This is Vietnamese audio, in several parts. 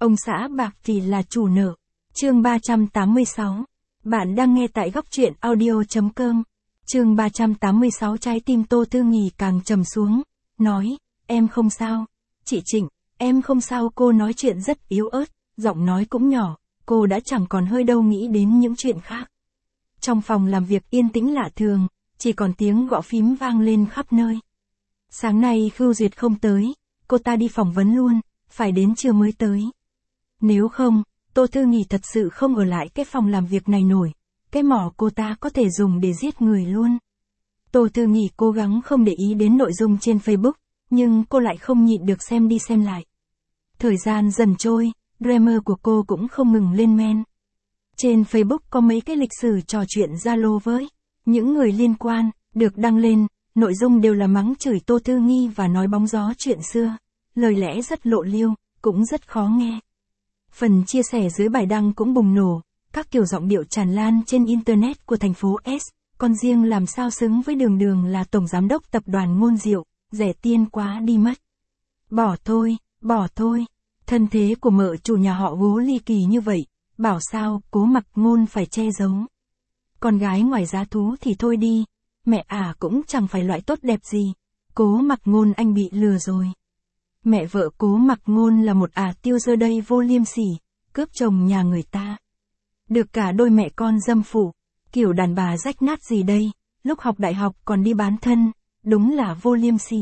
Ông xã bạc thì là chủ nợ. Chương 386. Bạn đang nghe tại góc truyện audio.com. Chương 386. Trái tim Tô Thư Nghì càng trầm xuống, nói, em không sao. Chị Trịnh, em không sao. Cô nói chuyện rất yếu ớt, giọng nói cũng nhỏ, cô đã chẳng còn hơi đâu nghĩ đến những chuyện khác. Trong phòng làm việc yên tĩnh lạ thường, chỉ còn tiếng gõ phím vang lên khắp nơi. Sáng nay Khưu Duyệt không tới, cô ta đi phỏng vấn luôn, phải đến trưa mới tới. Nếu không, Tô Thư Nghì thật sự không ở lại cái phòng làm việc này nổi, cái mỏ cô ta có thể dùng để giết người luôn. Tô Thư Nghì cố gắng không để ý đến nội dung trên Facebook, nhưng cô lại không nhịn được xem đi xem lại. Thời gian dần trôi, Dreamer của cô cũng không ngừng lên men. Trên Facebook có mấy cái lịch sử trò chuyện Zalo với những người liên quan, được đăng lên, nội dung đều là mắng chửi Tô Thư Nghì và nói bóng gió chuyện xưa. Lời lẽ rất lộ liêu, cũng rất khó nghe. Phần chia sẻ dưới bài đăng cũng bùng nổ, các kiểu giọng điệu tràn lan trên Internet của thành phố S, còn riêng làm sao xứng với Đường Đường là tổng giám đốc tập đoàn Ngôn Diệu, rẻ tiên quá đi mất. Bỏ thôi, thân thế của mợ chủ nhà họ Gố ly kỳ như vậy, bảo sao Cố Mặc Ngôn phải che giấu. Con gái ngoài giá thú thì thôi đi, mẹ cũng chẳng phải loại tốt đẹp gì, Cố Mặc Ngôn anh bị lừa rồi. Mẹ vợ Cố Mặc Ngôn là một tiêu dơ đây vô liêm sỉ, cướp chồng nhà người ta. Được cả đôi mẹ con dâm phụ, kiểu đàn bà rách nát gì đây, lúc học đại học còn đi bán thân, đúng là vô liêm sỉ.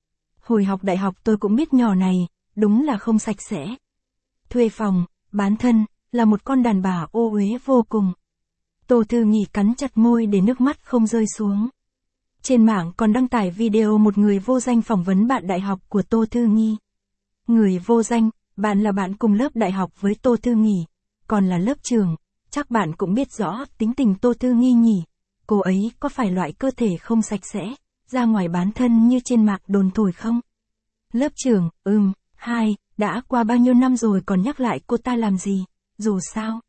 Hồi học đại học tôi cũng biết nhỏ này, đúng là không sạch sẽ. Thuê phòng, bán thân, là một con đàn bà ô uế vô cùng. Tô Thư Nghì cắn chặt môi để nước mắt không rơi xuống. Trên mạng còn đăng tải video một người vô danh phỏng vấn bạn đại học của Tô Thư Nghì. Người vô danh, bạn là bạn cùng lớp đại học với Tô Thư Nghì, còn là lớp trưởng, chắc bạn cũng biết rõ tính tình Tô Thư Nghì nhỉ. Cô ấy có phải loại cơ thể không sạch sẽ, ra ngoài bán thân như trên mạng đồn thổi không? Lớp trưởng, đã qua bao nhiêu năm rồi còn nhắc lại cô ta làm gì, dù sao.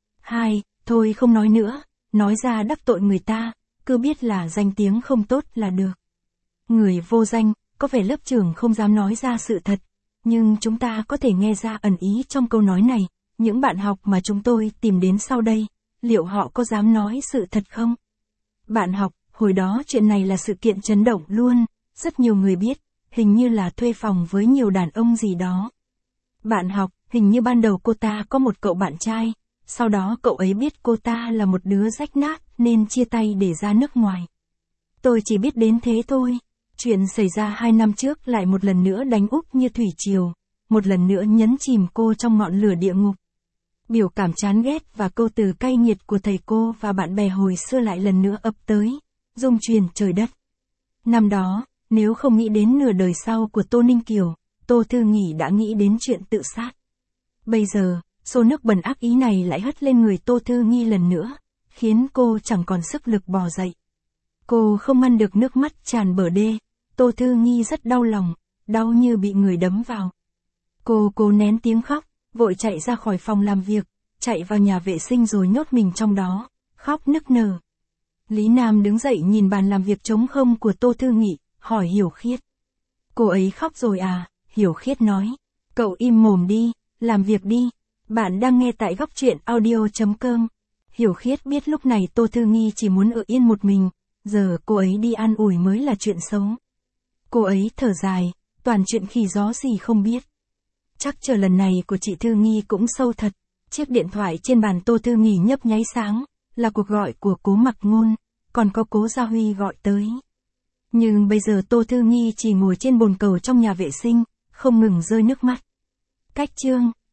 Thôi không nói nữa, nói ra đắc tội người ta, cứ biết là danh tiếng không tốt là được. Người vô danh, có vẻ lớp trưởng không dám nói ra sự thật, nhưng chúng ta có thể nghe ra ẩn ý trong câu nói này, những bạn học mà chúng tôi tìm đến sau đây, liệu họ có dám nói sự thật không? Bạn học, hồi đó chuyện này là sự kiện chấn động luôn, rất nhiều người biết, hình như là thuê phòng với nhiều đàn ông gì đó. Bạn học, hình như ban đầu cô ta có một cậu bạn trai, sau đó cậu ấy biết cô ta là một đứa rách nát nên chia tay để ra nước ngoài. Tôi chỉ biết đến thế thôi. Chuyện xảy ra 2 năm trước lại một lần nữa đánh úp như thủy triều, một lần nữa nhấn chìm cô trong ngọn lửa địa ngục. Biểu cảm chán ghét và câu từ cay nghiệt của thầy cô và bạn bè hồi xưa lại lần nữa ập tới, rung truyền trời đất. Năm đó, nếu không nghĩ đến nửa đời sau của Tô Ninh Kiều, Tô Thư Nghì đã nghĩ đến chuyện tự sát. Bây giờ, xô nước bẩn ác ý này lại hất lên người Tô Thư Nghì lần nữa, khiến cô chẳng còn sức lực bò dậy. Cô không ngăn được nước mắt tràn bờ đê, Tô Thư Nghì rất đau lòng, đau như bị người đấm vào. Cô cố nén tiếng khóc, vội chạy ra khỏi phòng làm việc, chạy vào nhà vệ sinh rồi nhốt mình trong đó, khóc nức nở. Lý Nam đứng dậy nhìn bàn làm việc trống không của Tô Thư Nghì, hỏi Hiểu Khiết. Cô ấy khóc rồi à? Hiểu Khiết nói. Cậu im mồm đi, làm việc đi. Bạn đang nghe tại góc truyện audio.com. Hiểu Khiết biết lúc này Tô Thư Nghì chỉ muốn ở yên một mình, giờ cô ấy đi an ủi mới là chuyện xấu. Cô ấy thở dài, toàn chuyện khỉ gió gì không biết. Chắc chờ lần này của chị Thư Nghì cũng sâu thật. Chiếc điện thoại trên bàn Tô Thư Nghì nhấp nháy sáng, là cuộc gọi của Cố Mặc Ngôn, còn có Cố Gia Huy gọi tới. Nhưng bây giờ Tô Thư Nghì chỉ ngồi trên bồn cầu trong nhà vệ sinh, không ngừng rơi nước mắt. Cách chương